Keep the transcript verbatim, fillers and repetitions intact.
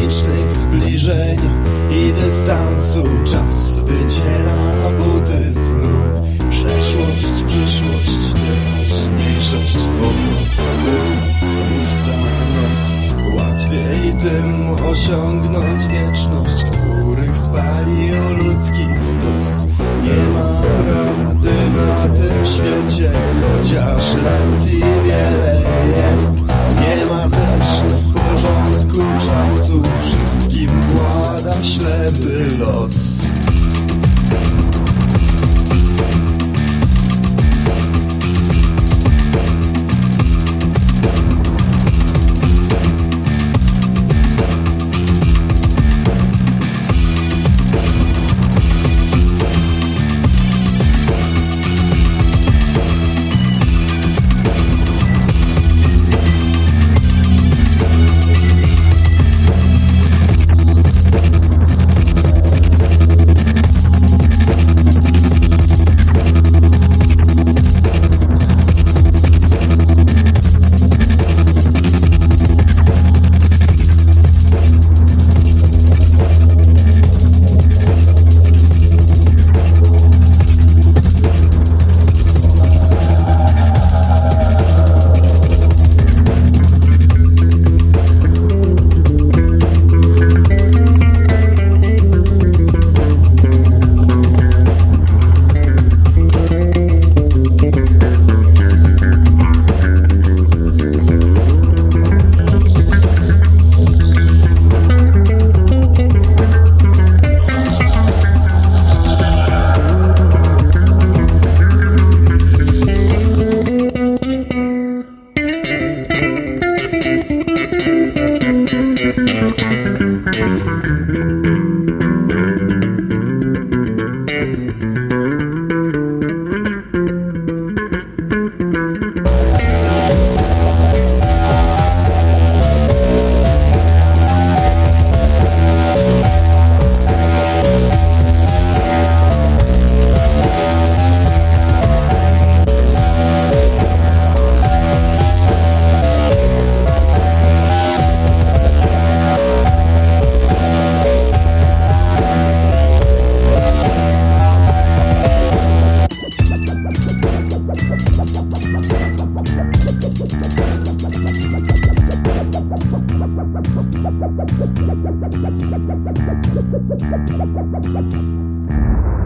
licznych zbliżeń i dystansu. Czas wyciera buty znów. Przeszłość, przyszłość, teraźniejszość, oko, ucho, usta, nos. Łatwiej tym osiągnąć wieczność, których spalił ludzki stos. Nie ma prawdy na tym świecie, chociaż racji wiele jest. Nie ma też porządku czasu, wszystkim włada ślepy los. We'll be right back.